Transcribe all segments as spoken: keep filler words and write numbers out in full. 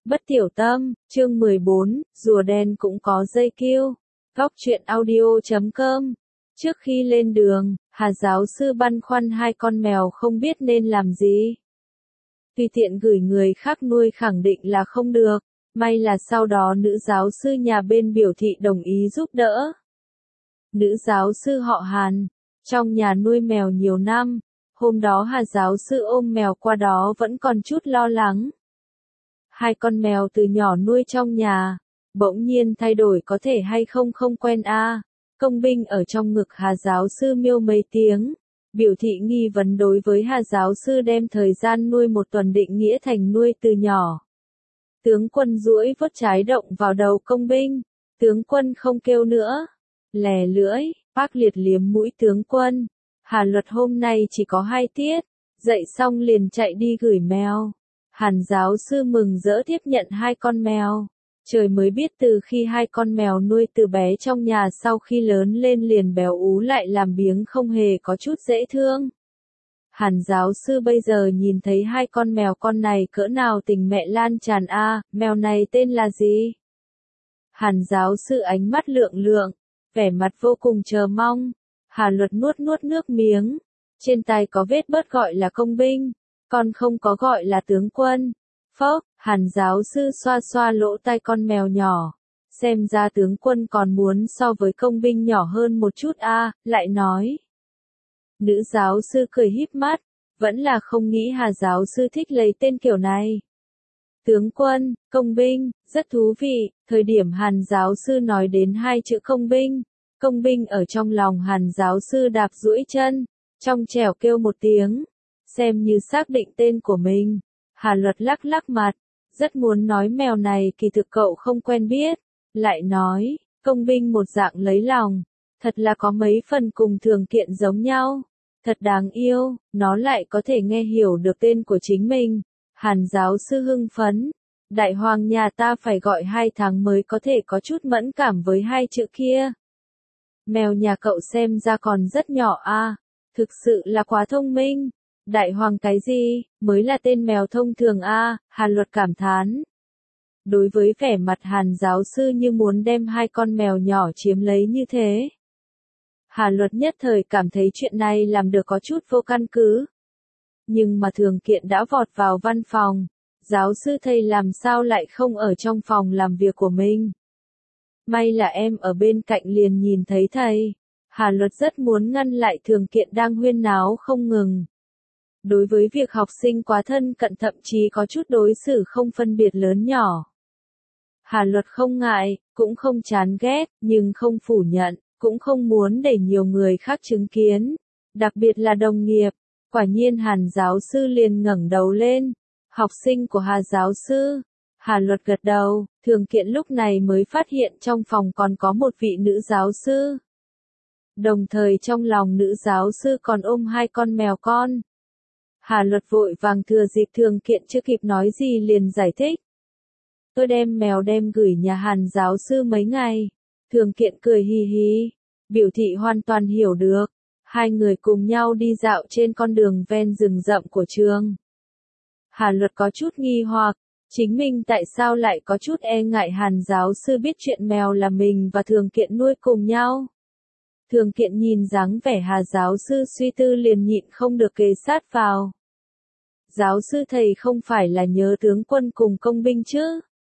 Bất tiểu tâm, chương mười bốn, rùa đen cũng có dây kêu. Góc truyện audio chấm com. Trước khi lên đường, Hà giáo sư băn khoăn hai con mèo không biết nên làm gì. Tùy tiện gửi người khác nuôi khẳng định là không được, may là sau đó nữ giáo sư nhà bên biểu thị đồng ý giúp đỡ. Nữ giáo sư họ Hàn, trong nhà nuôi mèo nhiều năm, hôm đó Hà giáo sư ôm mèo qua đó vẫn còn chút lo lắng. Hai con mèo từ nhỏ nuôi trong nhà, bỗng nhiên thay đổi có thể hay không không quen a. À. Công binh ở trong ngực Hà giáo sư miêu mấy tiếng, biểu thị nghi vấn đối với Hà giáo sư đem thời gian nuôi một tuần định nghĩa thành nuôi từ nhỏ. Tướng quân duỗi vuốt trái động vào đầu công binh, tướng quân không kêu nữa, lè lưỡi, Bác Liệt liếm mũi tướng quân. Hà luật hôm nay chỉ có hai tiết, dậy xong liền chạy đi gửi mèo. Hàn giáo sư mừng rỡ tiếp nhận hai con mèo. Trời mới biết từ khi hai con mèo nuôi từ bé trong nhà sau khi lớn lên liền béo ú lại làm biếng không hề có chút dễ thương. Hàn giáo sư bây giờ nhìn thấy hai con mèo con này cỡ nào tình mẹ lan tràn a, à, mèo này tên là gì? Hàn giáo sư ánh mắt lượng lượng, vẻ mặt vô cùng chờ mong. Hà luật nuốt nuốt nước miếng, trên tay có vết bớt gọi là công binh, còn không có gọi là tướng quân. Phốc, Hàn giáo sư xoa xoa lỗ tai con mèo nhỏ, xem ra tướng quân còn muốn so với công binh nhỏ hơn một chút a, à, lại nói. Nữ giáo sư cười híp mắt, vẫn là không nghĩ Hà giáo sư thích lấy tên kiểu này. Tướng quân, công binh, rất thú vị. Thời điểm Hàn giáo sư nói đến hai chữ công binh, công binh ở trong lòng Hàn giáo sư đạp duỗi chân, trong trẻo kêu một tiếng, xem như xác định tên của mình. Hà luật lắc lắc mặt, rất muốn nói mèo này kỳ thực cậu không quen biết, lại nói, công binh một dạng lấy lòng, thật là có mấy phần cùng thường kiện giống nhau, thật đáng yêu, nó lại có thể nghe hiểu được tên của chính mình. Hàn giáo sư hưng phấn, đại hoàng nhà ta phải gọi hai tháng mới có thể có chút mẫn cảm với hai chữ kia. Mèo nhà cậu xem ra còn rất nhỏ a, à, thực sự là quá thông minh. Đại hoàng cái gì, mới là tên mèo thông thường a, à, Hàn luật cảm thán. Đối với vẻ mặt Hàn giáo sư như muốn đem hai con mèo nhỏ chiếm lấy như thế, Hà luật nhất thời cảm thấy chuyện này làm được có chút vô căn cứ. Nhưng mà Thường Kiện đã vọt vào văn phòng, giáo sư thầy làm sao lại không ở trong phòng làm việc của mình. May là em ở bên cạnh liền nhìn thấy thầy. Hà luật rất muốn ngăn lại Thường Kiện đang huyên náo không ngừng. Đối với việc học sinh quá thân cận thậm chí có chút đối xử không phân biệt lớn nhỏ. Hà luật không ngại, cũng không chán ghét, nhưng không phủ nhận, cũng không muốn để nhiều người khác chứng kiến, đặc biệt là đồng nghiệp. Quả nhiên Hàn giáo sư liền ngẩng đầu lên, học sinh của Hà giáo sư. Hà luật gật đầu, Thường Kiện lúc này mới phát hiện trong phòng còn có một vị nữ giáo sư. Đồng thời trong lòng nữ giáo sư còn ôm hai con mèo con. Hà luật vội vàng thừa dịp Thường Kiện chưa kịp nói gì liền giải thích. Tôi đem mèo đem gửi nhà Hàn giáo sư mấy ngày. Thường Kiện cười hì hì, biểu thị hoàn toàn hiểu được. Hai người cùng nhau đi dạo trên con đường ven rừng rậm của trường. Hà luật có chút nghi hoặc, chính mình tại sao lại có chút e ngại Hàn giáo sư biết chuyện mèo là mình và Thường Kiện nuôi cùng nhau. Thường Kiện nhìn dáng vẻ Hà giáo sư suy tư liền nhịn không được kề sát vào. Giáo sư thầy không phải là nhớ tướng quân cùng công binh chứ?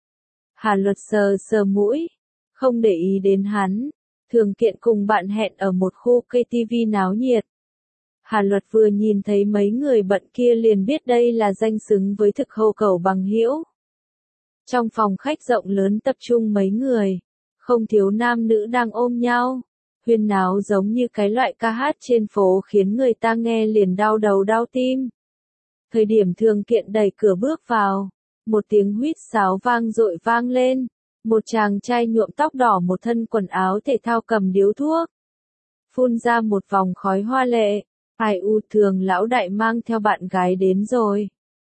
Hà luật sờ sờ mũi, không để ý đến hắn. Thường Kiện cùng bạn hẹn ở một khu ca tê vê náo nhiệt. Hà luật vừa nhìn thấy mấy người bận kia liền biết đây là danh xứng với thực hô cầu bằng hữu. Trong phòng khách rộng lớn tập trung mấy người, không thiếu nam nữ đang ôm nhau, huyên náo giống như cái loại ca hát trên phố khiến người ta nghe liền đau đầu đau tim. Thời điểm Thường Kiện đẩy cửa bước vào, một tiếng huýt sáo vang dội vang lên. Một chàng trai nhuộm tóc đỏ một thân quần áo thể thao cầm điếu thuốc, phun ra một vòng khói hoa lệ. Ai u, Thường lão đại mang theo bạn gái đến rồi.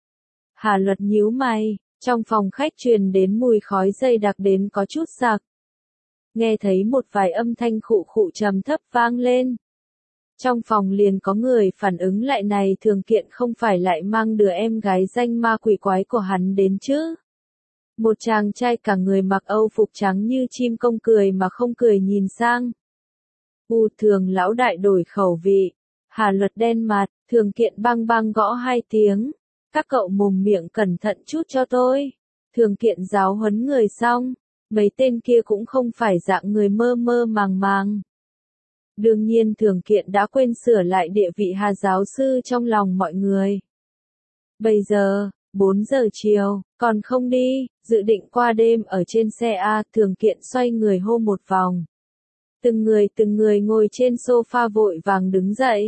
Hà luật nhíu mày, trong phòng khách truyền đến mùi khói dày đặc đến có chút sặc. Nghe thấy một vài âm thanh khụ khụ trầm thấp vang lên. Trong phòng liền có người phản ứng lại, này Thường Kiện không phải lại mang đứa em gái danh ma quỷ quái của hắn đến chứ? Một chàng trai cả người mặc âu phục trắng như chim công cười mà không cười nhìn sang. U Thường lão đại đổi khẩu vị. Hà Luật đen mặt, Thường Kiện băng băng gõ hai tiếng. Các cậu mồm miệng cẩn thận chút cho tôi. Thường Kiện giáo huấn người xong, mấy tên kia cũng không phải dạng người mơ mơ màng màng. Đương nhiên Thường Kiện đã quên sửa lại địa vị Hà giáo sư trong lòng mọi người. Bây giờ, bốn giờ chiều, còn không đi, dự định qua đêm ở trên xe A. Thường Kiện xoay người hô một vòng. Từng người từng người ngồi trên sofa vội vàng đứng dậy.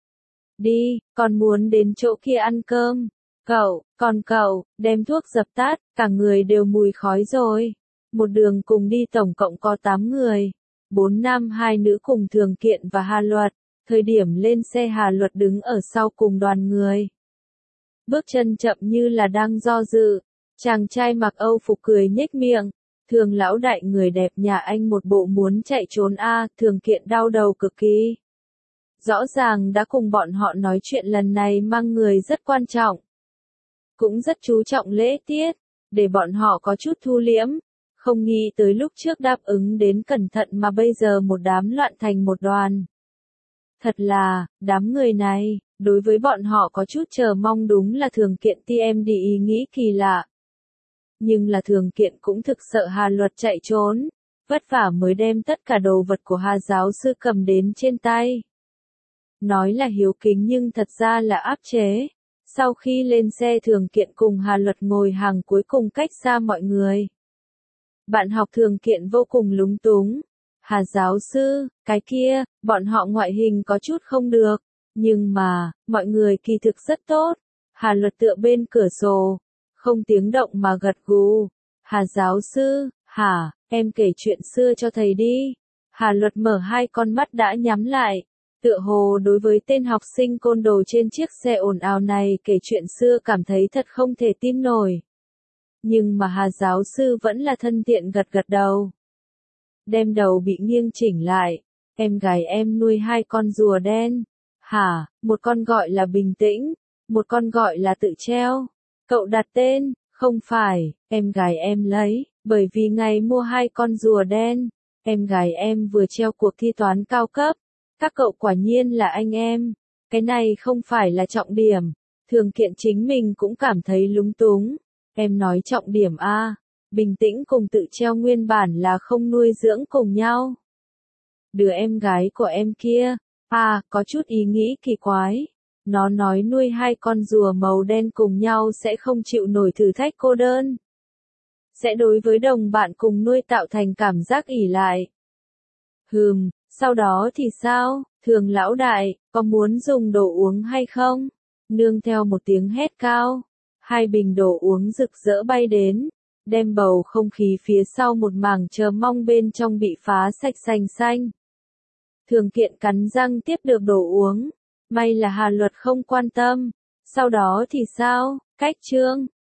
Đi, còn muốn đến chỗ kia ăn cơm. Cậu, còn cậu, đem thuốc dập tắt, cả người đều mùi khói rồi. Một đường cùng đi tổng cộng có tám người. Bốn nam hai nữ cùng Thường Kiện và Hà Luật. Thời điểm lên xe Hà Luật đứng ở sau cùng đoàn người. Bước chân chậm như là đang do dự. Chàng trai mặc âu phục cười nhếch miệng. Thường lão đại người đẹp nhà anh một bộ muốn chạy trốn a. Thường Kiện đau đầu cực kỳ. Rõ ràng đã cùng bọn họ nói chuyện lần này mang người rất quan trọng. Cũng rất chú trọng lễ tiết, để bọn họ có chút thu liễm. Không nghĩ tới lúc trước đáp ứng đến cẩn thận mà bây giờ một đám loạn thành một đoàn. Thật là, đám người này, đối với bọn họ có chút chờ mong đúng là Thường Kiện tê em đê ý nghĩ kỳ lạ. Nhưng là Thường Kiện cũng thực sợ Hà Luật chạy trốn, vất vả mới đem tất cả đồ vật của Hà giáo sư cầm đến trên tay. Nói là hiếu kính nhưng thật ra là áp chế. Sau khi lên xe Thường Kiện cùng Hà Luật ngồi hàng cuối cùng cách xa mọi người. Bạn học Thường Kiện vô cùng lúng túng. Hà giáo sư, cái kia, bọn họ ngoại hình có chút không được. Nhưng mà, mọi người kỳ thực rất tốt. Hà Luật tựa bên cửa sổ. Không tiếng động mà gật gù. Hà giáo sư, hả, em kể chuyện xưa cho thầy đi. Hà Luật mở hai con mắt đã nhắm lại. Tựa hồ đối với tên học sinh côn đồ trên chiếc xe ồn ào này kể chuyện xưa cảm thấy thật không thể tin nổi. Nhưng mà Hà giáo sư vẫn là thân thiện gật gật đầu. Đem đầu bị nghiêng chỉnh lại. Em gái em nuôi hai con rùa đen. Hả, một con gọi là Bình Tĩnh, một con gọi là Tự Treo. Cậu đặt tên, không phải, em gái em lấy, bởi vì ngày mua hai con rùa đen. Em gái em vừa treo cuộc thi toán cao cấp. Các cậu quả nhiên là anh em. Cái này không phải là trọng điểm. Thường Kiện chính mình cũng cảm thấy lúng túng. Em nói trọng điểm a. Bình Tĩnh cùng Tự Treo nguyên bản là không nuôi dưỡng cùng nhau. Đứa em gái của em kia, à, có chút ý nghĩ kỳ quái. Nó nói nuôi hai con rùa màu đen cùng nhau sẽ không chịu nổi thử thách cô đơn. Sẽ đối với đồng bạn cùng nuôi tạo thành cảm giác ỷ lại. Hừm. Sau đó thì sao, Thường lão đại, có muốn dùng đồ uống hay không? Nương theo một tiếng hét cao, hai bình đồ uống rực rỡ bay đến, đem bầu không khí phía sau một mảng chờ mong bên trong bị phá sạch sành xanh. Thường Kiện cắn răng tiếp được đồ uống, may là Hà Luật không quan tâm. Sau đó thì sao, cách chương.